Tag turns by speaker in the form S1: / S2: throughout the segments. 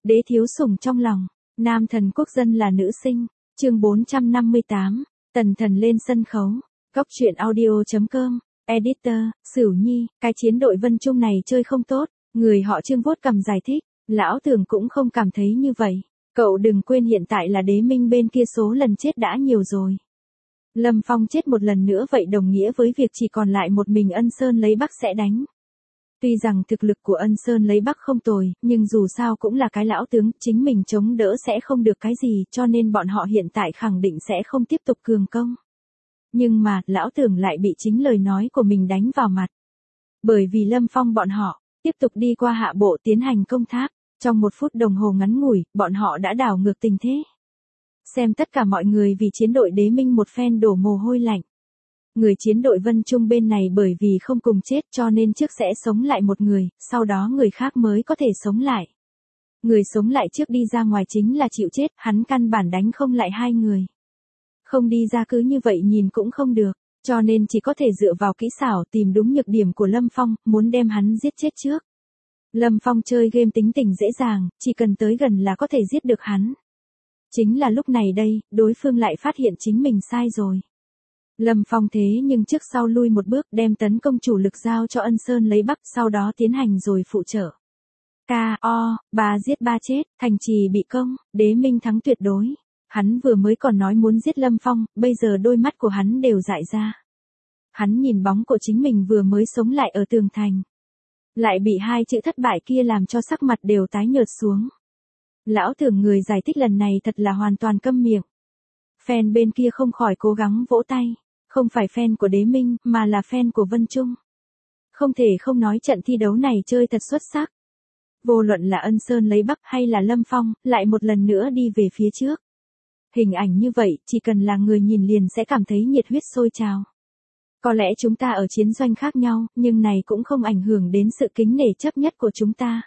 S1: Đế thiếu sủng trong lòng, nam thần quốc dân là nữ sinh, chương 458, tần thần lên sân khấu, góc truyện audio.com, editor, Sửu Nhi, cái chiến đội Vân Trung này chơi không tốt, người họ Trương vuốt cằm giải thích, lão tưởng cũng không cảm thấy như vậy, cậu đừng quên hiện tại là đế minh bên kia số lần chết đã nhiều rồi. Lâm Phong chết một lần nữa vậy đồng nghĩa với việc chỉ còn lại một mình Ân Sơn lấy Bắc sẽ đánh. Tuy rằng thực lực của Ân Sơn lấy Bắc không tồi, nhưng dù sao cũng là cái lão tướng, chính mình chống đỡ sẽ không được cái gì, cho nên bọn họ hiện tại khẳng định sẽ không tiếp tục cường công. Nhưng mà, lão tưởng lại bị chính lời nói của mình đánh vào mặt. Bởi vì Lâm Phong bọn họ, tiếp tục đi qua hạ bộ tiến hành công tháp, trong 1 phút đồng hồ ngắn ngủi, bọn họ đã đảo ngược tình thế. Xem tất cả mọi người vì chiến đội đế minh một phen đổ mồ hôi lạnh. Người chiến đội Vân Trung bên này bởi vì không cùng chết cho nên trước sẽ sống lại một người, sau đó người khác mới có thể sống lại. Người sống lại trước đi ra ngoài chính là chịu chết, hắn căn bản đánh không lại 2 người. Không đi ra cứ như vậy nhìn cũng không được, cho nên chỉ có thể dựa vào kỹ xảo tìm đúng nhược điểm của Lâm Phong, muốn đem hắn giết chết trước. Lâm Phong chơi game tính tình dễ dàng, chỉ cần tới gần là có thể giết được hắn. Chính là lúc này đây, đối phương lại phát hiện chính mình sai rồi. Lâm Phong thế nhưng trước sau lui một bước đem tấn công chủ lực giao cho Ân Sơn lấy Bắc, sau đó tiến hành rồi phụ trợ. K.O. 3 giết 3 chết, thành trì bị công, đế minh thắng tuyệt đối. Hắn vừa mới còn nói muốn giết Lâm Phong, bây giờ đôi mắt của hắn đều dại ra. Hắn nhìn bóng của chính mình vừa mới sống lại ở tường thành. Lại bị 2 chữ thất bại kia làm cho sắc mặt đều tái nhợt xuống. Lão tưởng người giải thích lần này thật là hoàn toàn câm miệng. Fan bên kia không khỏi cố gắng vỗ tay. Không phải fan của đế minh, mà là fan của Vân Trung. Không thể không nói trận thi đấu này chơi thật xuất sắc. Vô luận là Ân Sơn lấy Bắc hay là Lâm Phong, lại một lần nữa đi về phía trước. Hình ảnh như vậy, chỉ cần là người nhìn liền sẽ cảm thấy nhiệt huyết sôi trào. Có lẽ chúng ta ở chiến doanh khác nhau, nhưng này cũng không ảnh hưởng đến sự kính nể chấp nhất của chúng ta.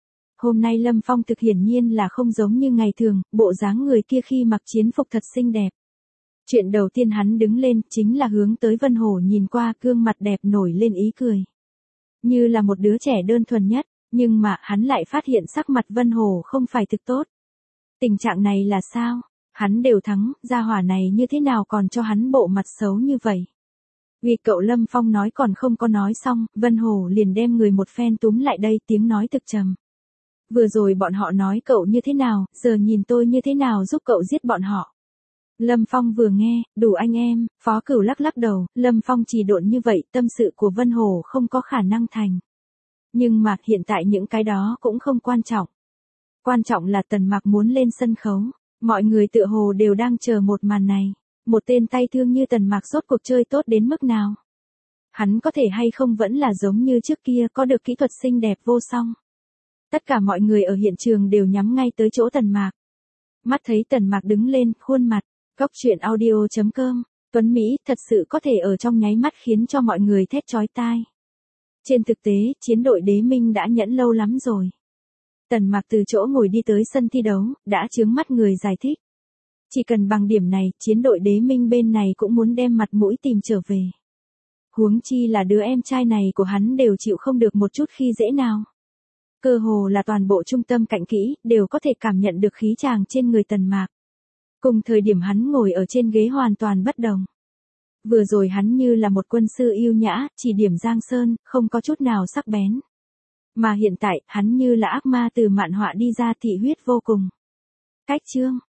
S1: Hôm nay Lâm Phong thực hiển nhiên là không giống như ngày thường, bộ dáng người kia khi mặc chiến phục thật xinh đẹp. Chuyện đầu tiên hắn đứng lên chính là hướng tới Vân Hổ nhìn qua, gương mặt đẹp nổi lên ý cười. Như là một đứa trẻ đơn thuần nhất, nhưng mà hắn lại phát hiện sắc mặt Vân Hổ không phải thực tốt. Tình trạng này là sao? Hắn đều thắng, gia hỏa này như thế nào còn cho hắn bộ mặt xấu như vậy? Vì cậu Lâm Phong nói còn không có nói xong, Vân Hổ liền đem người một phen túm lại đây, tiếng nói thực trầm. Vừa rồi bọn họ nói cậu như thế nào, giờ nhìn tôi như thế nào giúp cậu giết bọn họ. Lâm Phong vừa nghe, đủ anh em, Phó Cửu lắc lắc đầu, Lâm Phong trì độn như vậy, tâm sự của Vân Hổ không có khả năng thành. Nhưng mà hiện tại những cái đó cũng không quan trọng. Quan trọng là Tần Mạc muốn lên sân khấu, mọi người tựa hồ đều đang chờ một màn này. Một tên tay thương như Tần Mạc rốt cuộc chơi tốt đến mức nào? Hắn có thể hay không vẫn là giống như trước kia có được kỹ thuật xinh đẹp vô song. Tất cả mọi người ở hiện trường đều nhắm ngay tới chỗ Tần Mạc. Mắt thấy Tần Mạc đứng lên, khuôn mặt. Góc truyện audio.com, Tuấn Mỹ thật sự có thể ở trong nháy mắt khiến cho mọi người thét chói tai. Trên thực tế, chiến đội đế minh đã nhẫn lâu lắm rồi. Tần Mạc từ chỗ ngồi đi tới sân thi đấu, đã chướng mắt người giải thích. Chỉ cần bằng điểm này, chiến đội đế minh bên này cũng muốn đem mặt mũi tìm trở về. Huống chi là đứa em trai này của hắn đều chịu không được một chút khi dễ nào. Cơ hồ là toàn bộ trung tâm cạnh kỹ, đều có thể cảm nhận được khí chàng trên người Tần Mạc. Cùng thời điểm hắn ngồi ở trên ghế hoàn toàn bất đồng. Vừa rồi hắn như là một quân sư yêu nhã, chỉ điểm giang sơn, không có chút nào sắc bén. Mà hiện tại, hắn như là ác ma từ mạn họa đi ra thị huyết vô cùng. Cách chương,